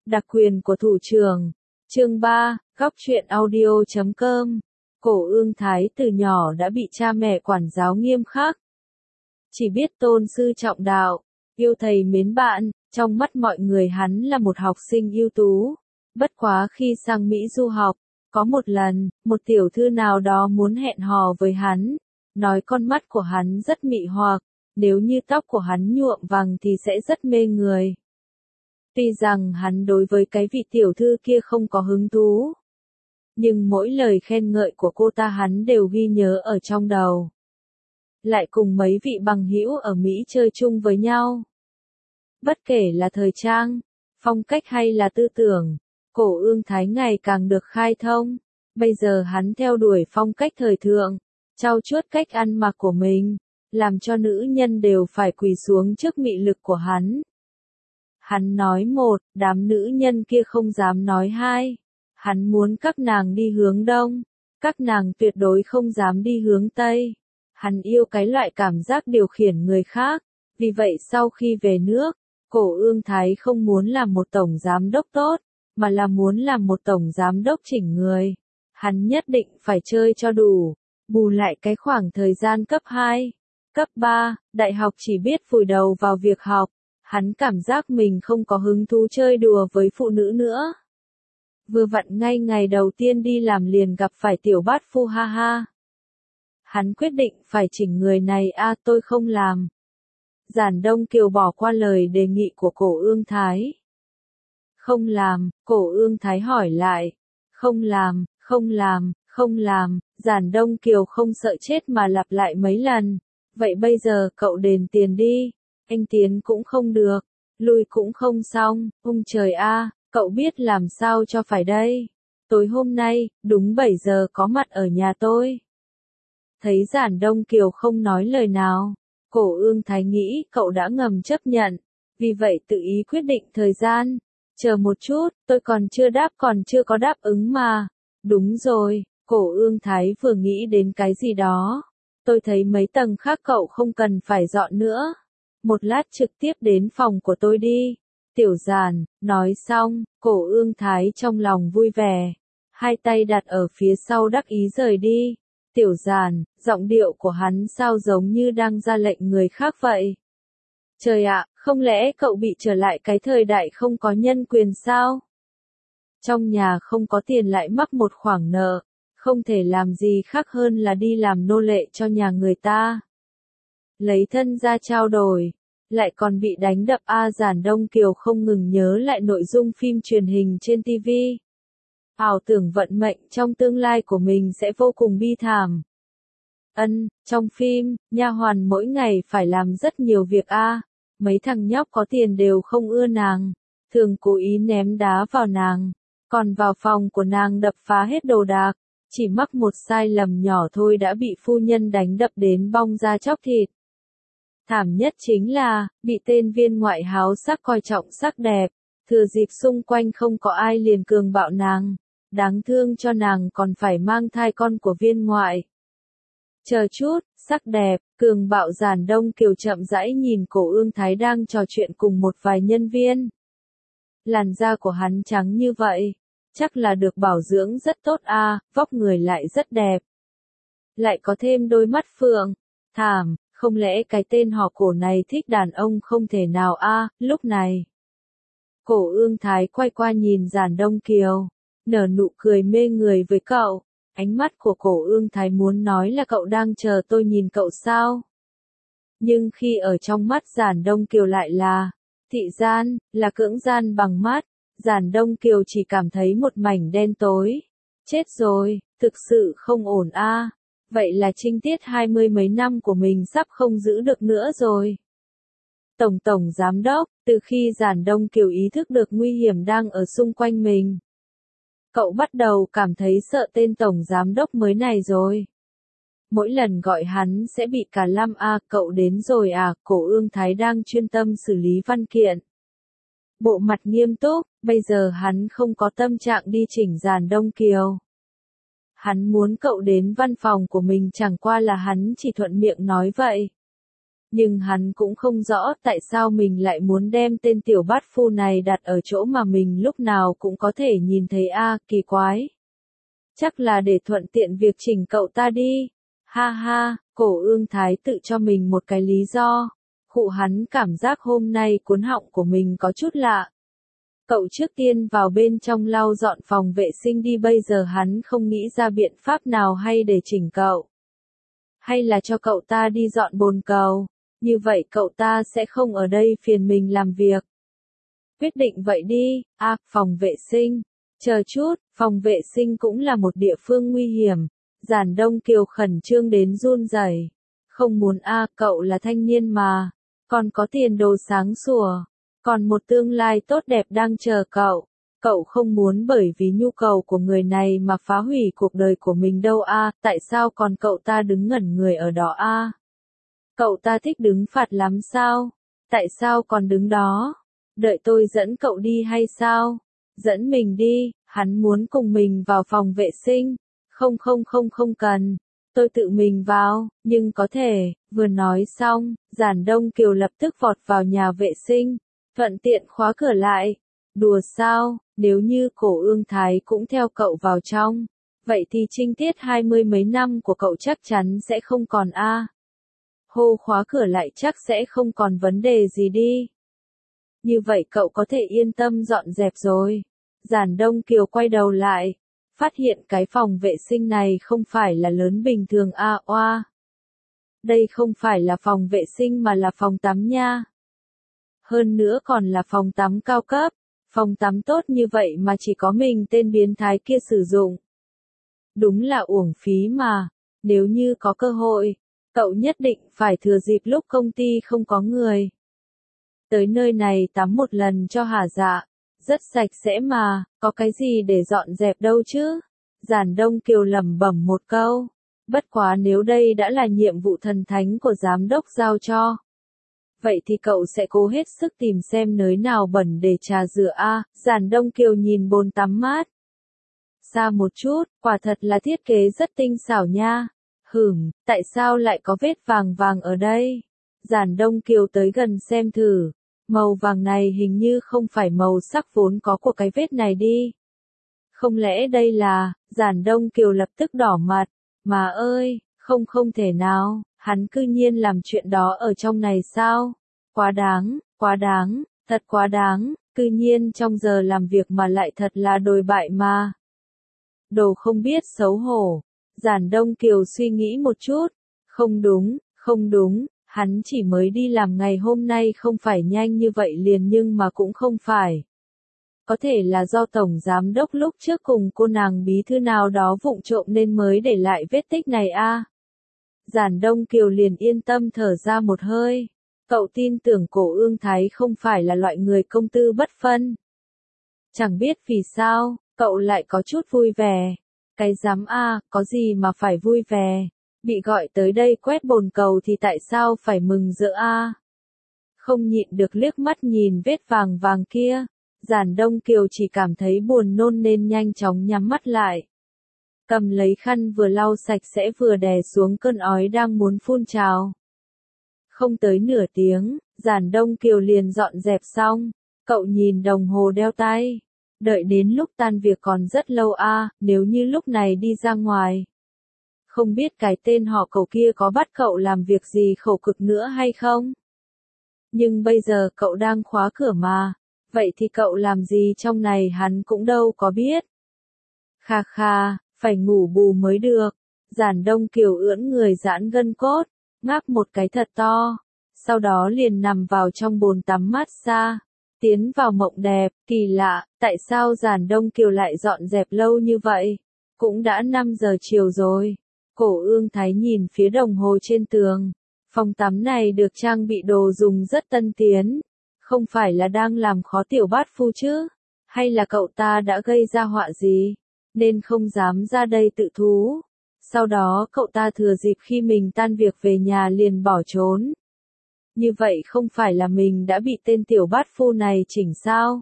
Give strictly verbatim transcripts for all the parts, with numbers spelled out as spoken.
Đặc quyền của thủ trưởng. Chương ba, góc truyện audio chấm com. Cổ Ương Thái từ nhỏ đã bị cha mẹ quản giáo nghiêm khắc. Chỉ biết tôn sư trọng đạo, yêu thầy mến bạn, trong mắt mọi người hắn là một học sinh ưu tú. Bất quá khi sang Mỹ du học, có một lần, một tiểu thư nào đó muốn hẹn hò với hắn, nói con mắt của hắn rất mị hoặc, nếu như tóc của hắn nhuộm vàng thì sẽ rất mê người. Tuy rằng hắn đối với cái vị tiểu thư kia không có hứng thú, nhưng mỗi lời khen ngợi của cô ta hắn đều ghi nhớ ở trong đầu. Lại cùng mấy vị bằng hữu ở Mỹ chơi chung với nhau. Bất kể là thời trang, phong cách hay là tư tưởng, Cổ Ương Thái ngày càng được khai thông. Bây giờ hắn theo đuổi phong cách thời thượng, trau chuốt cách ăn mặc của mình, làm cho nữ nhân đều phải quỳ xuống trước mị lực của hắn. Hắn nói một, đám nữ nhân kia không dám nói hai. Hắn muốn các nàng đi hướng đông, các nàng tuyệt đối không dám đi hướng tây. Hắn yêu cái loại cảm giác điều khiển người khác, vì vậy sau khi về nước, Cổ Ương Thái không muốn làm một tổng giám đốc tốt, mà là muốn làm một tổng giám đốc chỉnh người. Hắn nhất định phải chơi cho đủ, bù lại cái khoảng thời gian cấp hai, cấp ba, đại học chỉ biết vùi đầu vào việc học. Hắn cảm giác mình không có hứng thú chơi đùa với phụ nữ nữa. Vừa vặn ngay ngày đầu tiên đi làm liền gặp phải tiểu bát phu ha ha. Hắn quyết định phải chỉnh người này a à, tôi không làm. Giản Đông Kiều bỏ qua lời đề nghị của Cổ Ương Thái. Không làm, Cổ Ương Thái hỏi lại. Không làm, không làm, không làm, Giản Đông Kiều không sợ chết mà lặp lại mấy lần. Vậy bây giờ cậu đền tiền đi. Anh tiến cũng không được, lui cũng không xong, ung trời a, cậu biết làm sao cho phải đây. Tối hôm nay, đúng bảy giờ có mặt ở nhà tôi. Thấy Giản Đông Kiều không nói lời nào, Cổ Ương Thái nghĩ cậu đã ngầm chấp nhận, vì vậy tự ý quyết định thời gian. Chờ một chút, tôi còn chưa đáp còn chưa có đáp ứng mà. Đúng rồi, Cổ Ương Thái vừa nghĩ đến cái gì đó. Tôi thấy mấy tầng khác cậu không cần phải dọn nữa. Một lát trực tiếp đến phòng của tôi đi. Tiểu Giản, nói xong, Cổ Ương Thái trong lòng vui vẻ. Hai tay đặt ở phía sau đắc ý rời đi. Tiểu Giản, giọng điệu của hắn sao giống như đang ra lệnh người khác vậy? Trời ạ, không lẽ cậu bị trở lại cái thời đại không có nhân quyền sao? Trong nhà không có tiền lại mắc một khoản nợ, không thể làm gì khác hơn là đi làm nô lệ cho nhà người ta. Lấy thân ra trao đổi, lại còn bị đánh đập a Giản Đông Kiều không ngừng nhớ lại nội dung phim truyền hình trên ti vi. Ảo tưởng vận mệnh trong tương lai của mình sẽ vô cùng bi thảm. Ân, trong phim, nha hoàn mỗi ngày phải làm rất nhiều việc a, mấy thằng nhóc có tiền đều không ưa nàng, thường cố ý ném đá vào nàng, còn vào phòng của nàng đập phá hết đồ đạc, chỉ mắc một sai lầm nhỏ thôi đã bị phu nhân đánh đập đến bong da chóc thịt. Thảm nhất chính là, bị tên viên ngoại háo sắc coi trọng sắc đẹp, thừa dịp xung quanh không có ai liền cường bạo nàng, đáng thương cho nàng còn phải mang thai con của viên ngoại. Chờ chút, sắc đẹp, cường bạo Giản Đông Kiều chậm rãi nhìn Cổ Ương Thái đang trò chuyện cùng một vài nhân viên. Làn da của hắn trắng như vậy, chắc là được bảo dưỡng rất tốt a, à, vóc người lại rất đẹp. Lại có thêm đôi mắt phượng, thảm. Không lẽ cái tên họ Cổ này thích đàn ông không thể nào a, à, lúc này. Cổ Ương Thái quay qua nhìn Giản Đông Kiều, nở nụ cười mê người với cậu, ánh mắt của Cổ Ương Thái muốn nói là cậu đang chờ tôi nhìn cậu sao. Nhưng khi ở trong mắt Giản Đông Kiều lại là, thị gian, là cưỡng gian bằng mắt, Giản Đông Kiều chỉ cảm thấy một mảnh đen tối. Chết rồi, thực sự không ổn a. À. Vậy là trinh tiết hai mươi mấy năm của mình sắp không giữ được nữa rồi. Tổng tổng giám đốc, từ khi Giản Đông Kiều ý thức được nguy hiểm đang ở xung quanh mình, cậu bắt đầu cảm thấy sợ tên tổng giám đốc mới này rồi. Mỗi lần gọi hắn sẽ bị cả lăm a, cậu đến rồi à, Cổ Ương Thái đang chuyên tâm xử lý văn kiện. Bộ mặt nghiêm túc, bây giờ hắn không có tâm trạng đi chỉnh Giản Đông Kiều. Hắn muốn cậu đến văn phòng của mình chẳng qua là hắn chỉ thuận miệng nói vậy. Nhưng hắn cũng không rõ tại sao mình lại muốn đem tên tiểu bát phu này đặt ở chỗ mà mình lúc nào cũng có thể nhìn thấy a, kỳ quái. Chắc là để thuận tiện việc chỉnh cậu ta đi. Ha ha, Cổ Ương Thái tự cho mình một cái lý do. Khụ hắn cảm giác hôm nay cuốn họng của mình có chút lạ. Cậu trước tiên vào bên trong lau dọn phòng vệ sinh đi, bây giờ hắn không nghĩ ra biện pháp nào hay để chỉnh cậu. Hay là cho cậu ta đi dọn bồn cầu, như vậy cậu ta sẽ không ở đây phiền mình làm việc. Quyết định vậy đi, à, phòng vệ sinh. Chờ chút, phòng vệ sinh cũng là một địa phương nguy hiểm. Giản Đông Kiều khẩn trương đến run rẩy. Không muốn a, à, cậu là thanh niên mà, còn có tiền đồ sáng sủa, còn một tương lai tốt đẹp đang chờ cậu. Cậu không muốn bởi vì nhu cầu của người này mà phá hủy cuộc đời của mình đâu a, à, tại sao còn cậu ta đứng ngẩn người ở đó a? À? Cậu ta thích đứng phạt lắm sao? Tại sao còn đứng đó? Đợi tôi dẫn cậu đi hay sao? Dẫn mình đi, hắn muốn cùng mình vào phòng vệ sinh. Không không không không cần, tôi tự mình vào, nhưng có thể. Vừa nói xong, Giản Đông Kiều lập tức vọt vào nhà vệ sinh, thuận tiện khóa cửa lại. Đùa sao, nếu như Cổ Ương Thái cũng theo cậu vào trong, vậy thì trinh tiết hai mươi mấy năm của cậu chắc chắn sẽ không còn a. À. Hô, khóa cửa lại chắc sẽ không còn vấn đề gì đi. Như vậy cậu có thể yên tâm dọn dẹp rồi. Giản Đông Kiều quay đầu lại, phát hiện cái phòng vệ sinh này không phải là lớn bình thường a, à, oa. Đây không phải là phòng vệ sinh mà là phòng tắm nha. Hơn nữa còn là phòng tắm cao cấp, phòng tắm tốt như vậy mà chỉ có mình tên biến thái kia sử dụng. Đúng là uổng phí mà, nếu như có cơ hội, cậu nhất định phải thừa dịp lúc công ty không có người. Tới nơi này tắm một lần cho hả dạ. Rất sạch sẽ mà, có cái gì để dọn dẹp đâu chứ? Giản Đông Kiều lẩm bẩm một câu. Bất quá nếu đây đã là nhiệm vụ thần thánh của giám đốc giao cho, vậy thì cậu sẽ cố hết sức tìm xem nơi nào bẩn để trà rửa a. À, Giản Đông Kiều nhìn bồn tắm mát. Xa một chút, quả thật là thiết kế rất tinh xảo nha. Hửm, tại sao lại có vết vàng vàng ở đây? Giản Đông Kiều tới gần xem thử. Màu vàng này hình như không phải màu sắc vốn có của cái vết này đi. Không lẽ đây là, Giản Đông Kiều lập tức đỏ mặt. Mà ơi, không không thể nào, hắn cư nhiên làm chuyện đó ở trong này sao? Quá đáng, quá đáng, thật quá đáng, cư nhiên trong giờ làm việc mà lại thật là đồi bại mà. Đồ không biết xấu hổ. Giản Đông Kiều suy nghĩ một chút. Không đúng, không đúng. Hắn chỉ mới đi làm ngày hôm nay không phải nhanh như vậy liền nhưng mà cũng không phải. Có thể là do Tổng Giám Đốc lúc trước cùng cô nàng bí thư nào đó vụng trộm nên mới để lại vết tích này a. À. Giản Đông Kiều liền yên tâm thở ra một hơi. Cậu tin tưởng Cổ Ương Thái không phải là loại người công tư bất phân. Chẳng biết vì sao, cậu lại có chút vui vẻ. Cái dám a, à, có gì mà phải vui vẻ. Bị gọi tới đây quét bồn cầu thì tại sao phải mừng rỡ a? À? Không nhịn được liếc mắt nhìn vết vàng vàng kia, Giản Đông Kiều chỉ cảm thấy buồn nôn nên nhanh chóng nhắm mắt lại. Cầm lấy khăn vừa lau sạch sẽ vừa đè xuống cơn ói đang muốn phun trào. Không tới nửa tiếng, Giản Đông Kiều liền dọn dẹp xong, cậu nhìn đồng hồ đeo tay. Đợi đến lúc tan việc còn rất lâu a, à, nếu như lúc này đi ra ngoài. Không biết cái tên họ cậu kia có bắt cậu làm việc gì khổ cực nữa hay không? Nhưng bây giờ cậu đang khóa cửa mà, vậy thì cậu làm gì trong này hắn cũng đâu có biết. Kha kha, phải ngủ bù mới được. Giản Đông Kiều ưỡn người giãn gân cốt, ngáp một cái thật to, sau đó liền nằm vào trong bồn tắm massage, tiến vào mộng đẹp. Kỳ lạ, tại sao Giản Đông Kiều lại dọn dẹp lâu như vậy? Cũng đã năm giờ chiều rồi. Cổ Ương Thái nhìn phía đồng hồ trên tường. Phòng tắm này được trang bị đồ dùng rất tân tiến. Không phải là đang làm khó tiểu bát phu chứ? Hay là cậu ta đã gây ra họa gì? Nên không dám ra đây tự thú. Sau đó cậu ta thừa dịp khi mình tan việc về nhà liền bỏ trốn. Như vậy không phải là mình đã bị tên tiểu bát phu này chỉnh sao?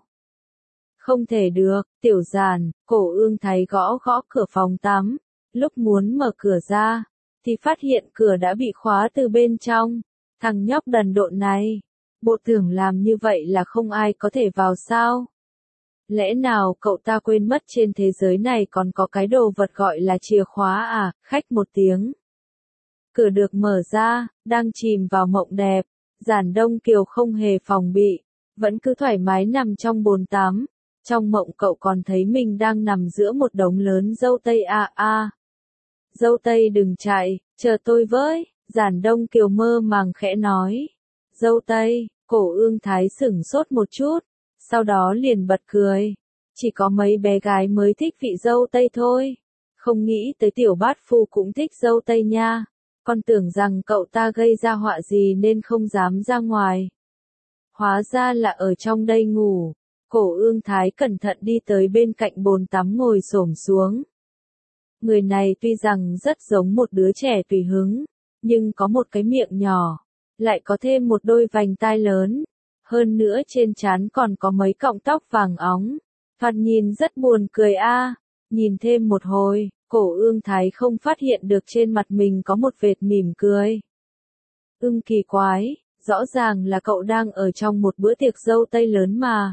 Không thể được, tiểu Giản. Cổ Ương Thái gõ gõ cửa phòng tắm. Lúc muốn mở cửa ra, thì phát hiện cửa đã bị khóa từ bên trong. Thằng nhóc đần độn này, bộ tưởng làm như vậy là không ai có thể vào sao? Lẽ nào cậu ta quên mất trên thế giới này còn có cái đồ vật gọi là chìa khóa à? Khách một tiếng. Cửa được mở ra, đang chìm vào mộng đẹp. Giản Đông Kiều không hề phòng bị, vẫn cứ thoải mái nằm trong bồn tắm. Trong mộng cậu còn thấy mình đang nằm giữa một đống lớn dâu tây a a. Dâu tây đừng chạy, chờ tôi với, Giản Đông Kiều mơ màng khẽ nói. Dâu tây, Cổ Ương Thái sửng sốt một chút, sau đó liền bật cười. Chỉ có mấy bé gái mới thích vị dâu tây thôi. Không nghĩ tới tiểu bát phu cũng thích dâu tây nha. Con tưởng rằng cậu ta gây ra họa gì nên không dám ra ngoài. Hóa ra là ở trong đây ngủ. Cổ Ương Thái cẩn thận đi tới bên cạnh bồn tắm ngồi xổm xuống. Người này tuy rằng rất giống một đứa trẻ tùy hứng, nhưng có một cái miệng nhỏ, lại có thêm một đôi vành tai lớn. Hơn nữa trên trán còn có mấy cọng tóc vàng óng. Thoạt nhìn rất buồn cười a. Nhìn thêm một hồi, Cổ Ương Thái không phát hiện được trên mặt mình có một vệt mỉm cười. Ưng kỳ quái, rõ ràng là cậu đang ở trong một bữa tiệc dâu tây lớn mà.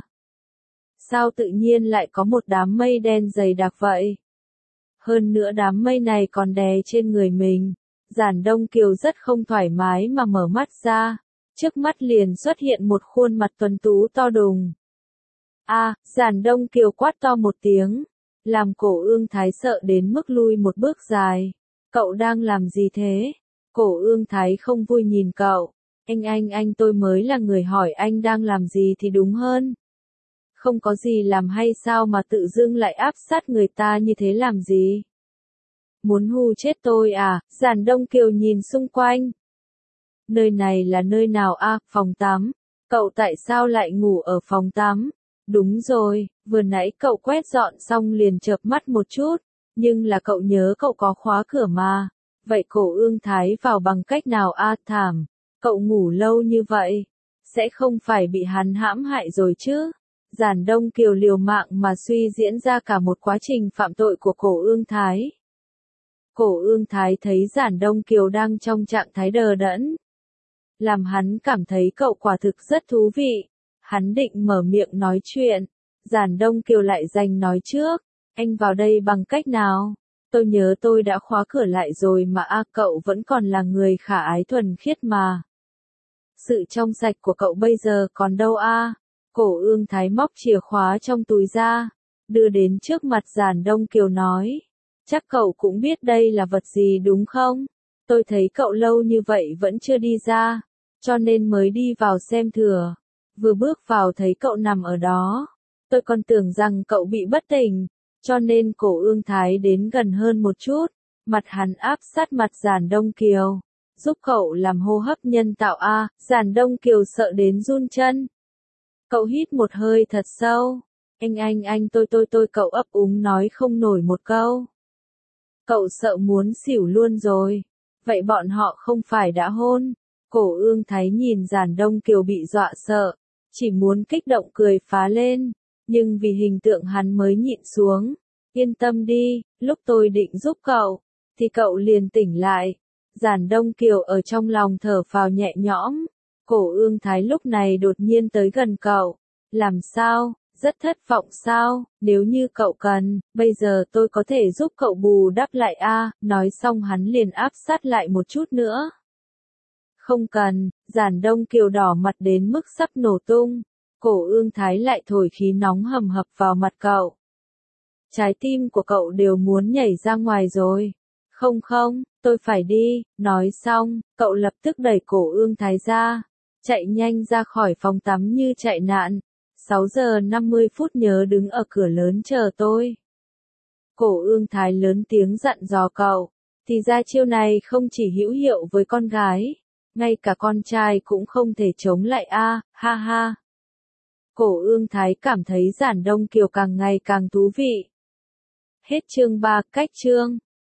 Sao tự nhiên lại có một đám mây đen dày đặc vậy? Hơn nữa đám mây này còn đè trên người mình. Giản Đông Kiều rất không thoải mái mà mở mắt ra. Trước mắt liền xuất hiện một khuôn mặt tuấn tú to đùng. A, à, Giản Đông Kiều quát to một tiếng, làm Cổ Ương Thái sợ đến mức lui một bước dài. Cậu đang làm gì thế? Cổ Ương Thái không vui nhìn cậu. Anh anh anh tôi mới là người hỏi anh đang làm gì thì đúng hơn. Không có gì làm hay sao mà tự dưng lại áp sát người ta như thế làm gì? Muốn hù chết tôi à? Giản Đông Kiều nhìn xung quanh. Nơi này là nơi nào a? À, phòng tắm. Cậu tại sao lại ngủ ở phòng tắm? Đúng rồi, vừa nãy cậu quét dọn xong liền chợp mắt một chút, nhưng là cậu nhớ cậu có khóa cửa mà. Vậy Cổ Ương Thái vào bằng cách nào a? À, thảm, cậu ngủ lâu như vậy, sẽ không phải bị hắn hãm hại rồi chứ? Giản Đông Kiều liều mạng mà suy diễn ra cả một quá trình phạm tội của Cổ Ương Thái. Cổ Ương Thái thấy Giản Đông Kiều đang trong trạng thái đờ đẫn, làm hắn cảm thấy cậu quả thực rất thú vị. Hắn định mở miệng nói chuyện, Giản Đông Kiều lại giành nói trước. Anh vào đây bằng cách nào? Tôi nhớ tôi đã khóa cửa lại rồi mà a, cậu vẫn còn là người khả ái thuần khiết mà. Sự trong sạch của cậu bây giờ còn đâu a? Cổ Ương Thái móc chìa khóa trong túi ra, đưa đến trước mặt Giản Đông Kiều nói. Chắc cậu cũng biết đây là vật gì đúng không? Tôi thấy cậu lâu như vậy vẫn chưa đi ra, cho nên mới đi vào xem thử. Vừa bước vào thấy cậu nằm ở đó, tôi còn tưởng rằng cậu bị bất tỉnh, cho nên Cổ Ương Thái đến gần hơn một chút, mặt hắn áp sát mặt Giản Đông Kiều, giúp cậu làm hô hấp nhân tạo a. À, Giản Đông Kiều sợ đến run chân. Cậu hít một hơi thật sâu. Anh anh anh tôi tôi tôi cậu ấp úng nói không nổi một câu. Cậu sợ muốn xỉu luôn rồi. Vậy bọn họ không phải đã hôn? Cổ Ương Thái nhìn Giản Đông Kiều bị dọa sợ, chỉ muốn kích động cười phá lên, nhưng vì hình tượng hắn mới nhịn xuống. Yên tâm đi, lúc tôi định giúp cậu, thì cậu liền tỉnh lại. Giản Đông Kiều ở trong lòng thở phào nhẹ nhõm. Cổ Ương Thái lúc này đột nhiên tới gần cậu. Làm sao? Rất thất vọng sao? Nếu như cậu cần, bây giờ tôi có thể giúp cậu bù đắp lại a. À, nói xong hắn liền áp sát lại một chút nữa. Không cần, Giản Đông Kiều đỏ mặt đến mức sắp nổ tung. Cổ Ương Thái lại thổi khí nóng hầm hập vào mặt cậu. Trái tim của cậu đều muốn nhảy ra ngoài rồi. Không không, tôi phải đi. Nói xong, cậu lập tức đẩy Cổ Ương Thái ra, chạy nhanh ra khỏi phòng tắm như chạy nạn. sáu giờ năm mươi phút nhớ đứng ở cửa lớn chờ tôi. Cổ Ương Thái lớn tiếng dặn dò cậu. Thì ra chiêu này không chỉ hữu hiệu với con gái, ngay cả con trai cũng không thể chống lại a. À, ha ha. Cổ Ương Thái cảm thấy Giản Đông Kiều càng ngày càng thú vị. Hết chương ba, cách chương.